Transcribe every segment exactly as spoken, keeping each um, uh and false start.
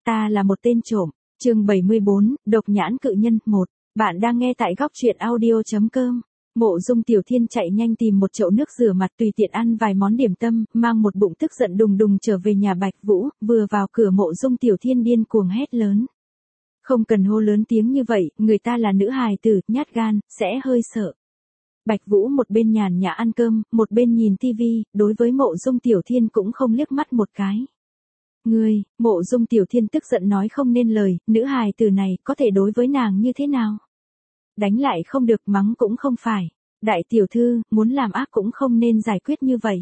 Ta là một tên trộm. Chương bảy mươi bốn, Độc nhãn cự nhân một. Bạn đang nghe tại góc truyện audio chấm com. Mộ Dung Tiểu Thiên chạy nhanh tìm một chậu nước rửa mặt tùy tiện ăn vài món điểm tâm, mang một bụng tức giận đùng đùng trở về nhà Bạch Vũ, vừa vào cửa Mộ Dung Tiểu Thiên điên cuồng hét lớn. Không cần hô lớn tiếng như vậy, người ta là nữ hài tử, nhát gan, sẽ hơi sợ. Bạch Vũ một bên nhàn nhã ăn cơm, một bên nhìn tivi, đối với Mộ Dung Tiểu Thiên cũng không liếc mắt một cái. Ngươi, Mộ Dung Tiểu Thiên tức giận nói không nên lời, nữ hài tử này có thể đối với nàng như thế nào? Đánh lại không được, mắng cũng không phải. Đại tiểu thư, muốn làm ác cũng không nên giải quyết như vậy.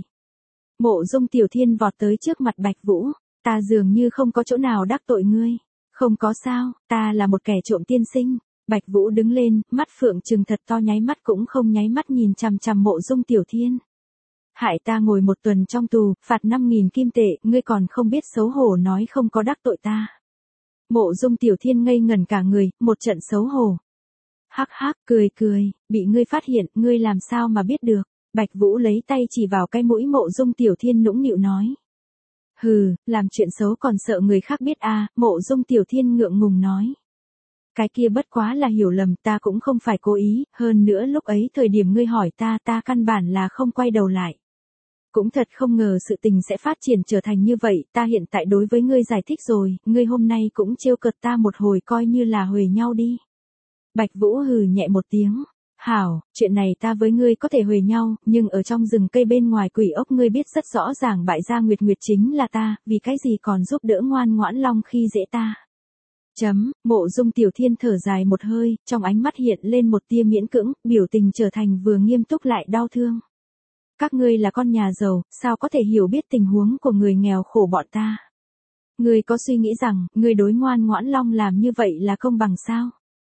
Mộ Dung Tiểu Thiên vọt tới trước mặt Bạch Vũ, ta dường như không có chỗ nào đắc tội ngươi. Không có sao, ta là một kẻ trộm tiên sinh. Bạch Vũ đứng lên, mắt phượng trừng thật to, nháy mắt cũng không nháy mắt nhìn chằm chằm Mộ Dung Tiểu Thiên. Hại ta ngồi một tuần trong tù, phạt năm nghìn kim tệ, ngươi còn không biết xấu hổ nói không có đắc tội ta. Mộ Dung Tiểu Thiên ngây ngẩn cả người, một trận xấu hổ. Hắc hắc, cười cười, bị ngươi phát hiện, ngươi làm sao mà biết được. Bạch Vũ lấy tay chỉ vào cái mũi Mộ Dung Tiểu Thiên nũng nịu nói. Hừ, làm chuyện xấu còn sợ người khác biết à, Mộ Dung Tiểu Thiên ngượng ngùng nói. Cái kia bất quá là hiểu lầm, ta cũng không phải cố ý, hơn nữa lúc ấy thời điểm ngươi hỏi ta, ta căn bản là không quay đầu lại. Cũng thật không ngờ sự tình sẽ phát triển trở thành như vậy, ta hiện tại đối với ngươi giải thích rồi, ngươi hôm nay cũng trêu cợt ta một hồi coi như là huề nhau đi. Bạch Vũ hừ nhẹ một tiếng, hảo, chuyện này ta với ngươi có thể huề nhau, nhưng ở trong rừng cây bên ngoài quỷ ốc ngươi biết rất rõ ràng bại gia Nguyệt Nguyệt chính là ta, vì cái gì còn giúp đỡ ngoan ngoãn long khi dễ ta. Chấm, Mộ Dung Tiểu Thiên thở dài một hơi, trong ánh mắt hiện lên một tia miễn cưỡng, biểu tình trở thành vừa nghiêm túc lại đau thương. Các ngươi là con nhà giàu, sao có thể hiểu biết tình huống của người nghèo khổ bọn ta? Ngươi có suy nghĩ rằng, ngươi đối ngoan ngoãn long làm như vậy là công bằng sao?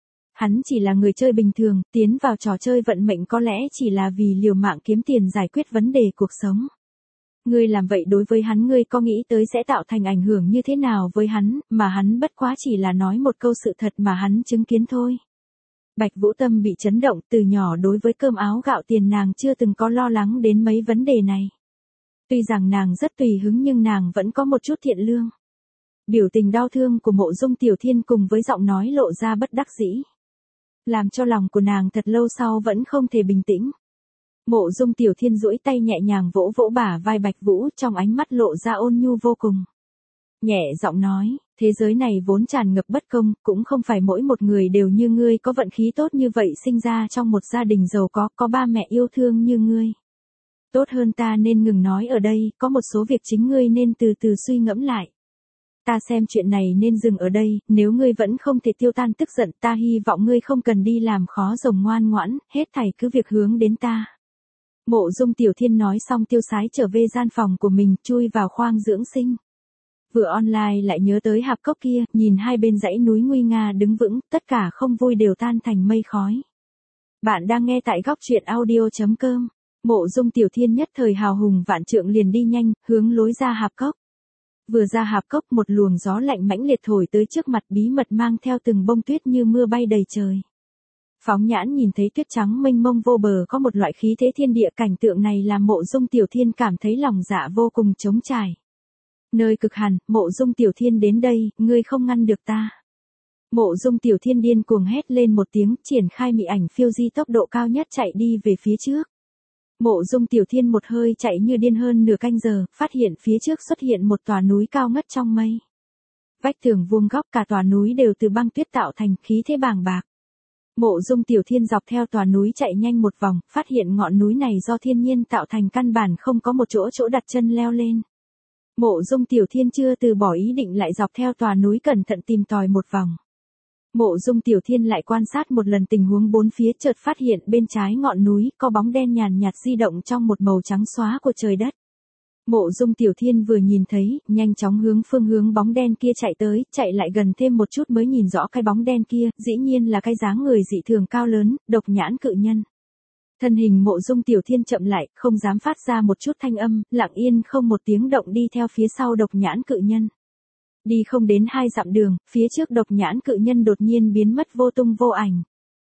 Hắn chỉ là người chơi bình thường, tiến vào trò chơi vận mệnh có lẽ chỉ là vì liều mạng kiếm tiền giải quyết vấn đề cuộc sống. Ngươi làm vậy đối với hắn, ngươi có nghĩ tới sẽ tạo thành ảnh hưởng như thế nào với hắn, mà hắn bất quá chỉ là nói một câu sự thật mà hắn chứng kiến thôi. Bạch Vũ tâm bị chấn động, từ nhỏ đối với cơm áo gạo tiền nàng chưa từng có lo lắng đến mấy vấn đề này. Tuy rằng nàng rất tùy hứng nhưng nàng vẫn có một chút thiện lương. Biểu tình đau thương của Mộ Dung Tiểu Thiên cùng với giọng nói lộ ra bất đắc dĩ, làm cho lòng của nàng thật lâu sau vẫn không thể bình tĩnh. Mộ Dung Tiểu Thiên duỗi tay nhẹ nhàng vỗ vỗ bả vai Bạch Vũ, trong ánh mắt lộ ra ôn nhu vô cùng. Nhẹ giọng nói, thế giới này vốn tràn ngập bất công, cũng không phải mỗi một người đều như ngươi có vận khí tốt như vậy sinh ra trong một gia đình giàu có, có ba mẹ yêu thương như ngươi. Tốt hơn ta nên ngừng nói ở đây, có một số việc chính ngươi nên từ từ suy ngẫm lại. Ta xem chuyện này nên dừng ở đây, nếu ngươi vẫn không thể tiêu tan tức giận, ta hy vọng ngươi không cần đi làm khó rồng ngoan ngoãn, hết thảy cứ việc hướng đến ta. Mộ Dung Tiểu Thiên nói xong tiêu sái trở về gian phòng của mình, chui vào khoang dưỡng sinh. Vừa online lại nhớ tới hạp cốc kia, nhìn hai bên dãy núi nguy nga đứng vững, tất cả không vui đều tan thành mây khói. Bạn đang nghe tại góc truyện audio chấm com. Mộ Dung Tiểu Thiên nhất thời hào hùng vạn trượng liền đi nhanh, hướng lối ra hạp cốc. Vừa ra hạp cốc một luồng gió lạnh mãnh liệt thổi tới trước mặt, bí mật mang theo từng bông tuyết như mưa bay đầy trời. Phóng nhãn nhìn thấy tuyết trắng mênh mông vô bờ, có một loại khí thế thiên địa, cảnh tượng này làm Mộ Dung Tiểu Thiên cảm thấy lòng dạ vô cùng trống trải. Nơi cực hàn, Mộ Dung Tiểu Thiên đến đây, ngươi không ngăn được ta. Mộ Dung Tiểu Thiên điên cuồng hét lên một tiếng, triển khai mị ảnh phiêu di tốc độ cao nhất chạy đi về phía trước. Mộ Dung Tiểu Thiên một hơi chạy như điên hơn nửa canh giờ, phát hiện phía trước xuất hiện một tòa núi cao ngất trong mây. Vách tường vuông góc, cả tòa núi đều từ băng tuyết tạo thành, khí thế bàng bạc. Mộ Dung Tiểu Thiên dọc theo tòa núi chạy nhanh một vòng, phát hiện ngọn núi này do thiên nhiên tạo thành, căn bản không có một chỗ chỗ đặt chân leo lên. Mộ Dung Tiểu Thiên chưa từ bỏ ý định lại dọc theo tòa núi cẩn thận tìm tòi một vòng. Mộ Dung Tiểu Thiên lại quan sát một lần tình huống bốn phía, chợt phát hiện bên trái ngọn núi có bóng đen nhàn nhạt di động trong một màu trắng xóa của trời đất. Mộ Dung Tiểu Thiên vừa nhìn thấy, nhanh chóng hướng phương hướng bóng đen kia chạy tới, chạy lại gần thêm một chút mới nhìn rõ cái bóng đen kia, dĩ nhiên là cái dáng người dị thường cao lớn, độc nhãn cự nhân. Thân hình Mộ Dung Tiểu Thiên chậm lại, không dám phát ra một chút thanh âm, lặng yên không một tiếng động đi theo phía sau độc nhãn cự nhân. Đi không đến hai dặm đường, phía trước độc nhãn cự nhân đột nhiên biến mất vô tung vô ảnh.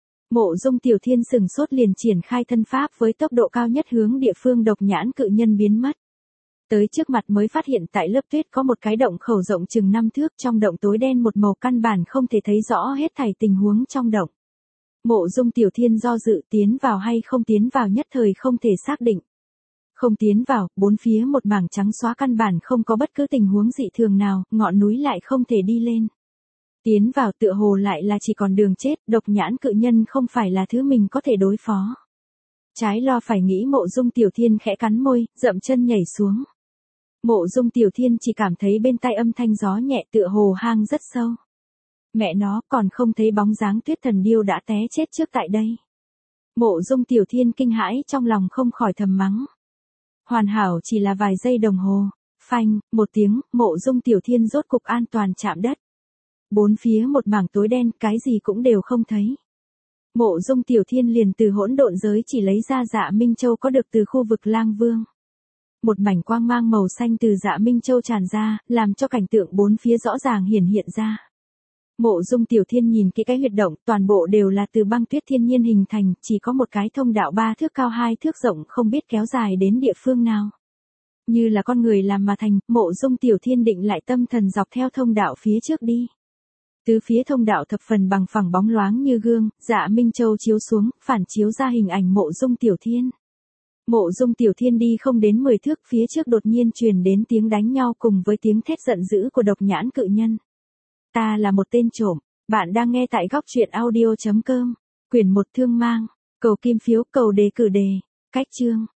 Mộ Dung Tiểu Thiên sừng sốt liền triển khai thân pháp với tốc độ cao nhất hướng địa phương độc nhãn cự nhân biến mất. Tới trước mặt mới phát hiện tại lớp tuyết có một cái động khẩu rộng chừng năm thước, trong động tối đen một màu căn bản không thể thấy rõ hết thảy tình huống trong động. Mộ Dung Tiểu Thiên do dự tiến vào hay không tiến vào nhất thời không thể xác định. Không tiến vào, bốn phía một mảng trắng xóa căn bản không có bất cứ tình huống dị thường nào, ngọn núi lại không thể đi lên. Tiến vào tựa hồ lại là chỉ còn đường chết, độc nhãn cự nhân không phải là thứ mình có thể đối phó. Trái lo phải nghĩ Mộ Dung Tiểu Thiên khẽ cắn môi, dậm chân nhảy xuống. Mộ Dung Tiểu Thiên chỉ cảm thấy bên tai âm thanh gió nhẹ tựa hồ hang rất sâu. Mẹ nó còn không thấy bóng dáng Tuyết Thần Điêu đã té chết trước tại đây. Mộ Dung Tiểu Thiên kinh hãi trong lòng không khỏi thầm mắng. Hoàn hảo chỉ là vài giây đồng hồ, phanh, một tiếng, Mộ Dung Tiểu Thiên rốt cục an toàn chạm đất. Bốn phía một mảng tối đen, cái gì cũng đều không thấy. Mộ Dung Tiểu Thiên liền từ hỗn độn giới chỉ lấy ra Dạ Minh Châu có được từ khu vực Lang Vương. Một mảnh quang mang màu xanh từ Dạ Minh Châu tràn ra, làm cho cảnh tượng bốn phía rõ ràng hiển hiện ra. Mộ Dung Tiểu Thiên nhìn kỹ cái huyệt động, toàn bộ đều là từ băng tuyết thiên nhiên hình thành, chỉ có một cái thông đạo ba thước cao hai thước rộng không biết kéo dài đến địa phương nào. Như là con người làm mà thành, Mộ Dung Tiểu Thiên định lại tâm thần dọc theo thông đạo phía trước đi. Từ phía thông đạo thập phần bằng phẳng bóng loáng như gương, Dạ Minh Châu chiếu xuống, phản chiếu ra hình ảnh Mộ Dung Tiểu Thiên. Mộ Dung Tiểu Thiên đi không đến mười thước, phía trước đột nhiên truyền đến tiếng đánh nhau cùng với tiếng thét giận dữ của độc nhãn cự nhân. Ta là một tên trộm, bạn đang nghe tại góc truyện audio chấm com, quyển một Thương Mang, cầu kim phiếu, cầu đề cử đề, cách chương.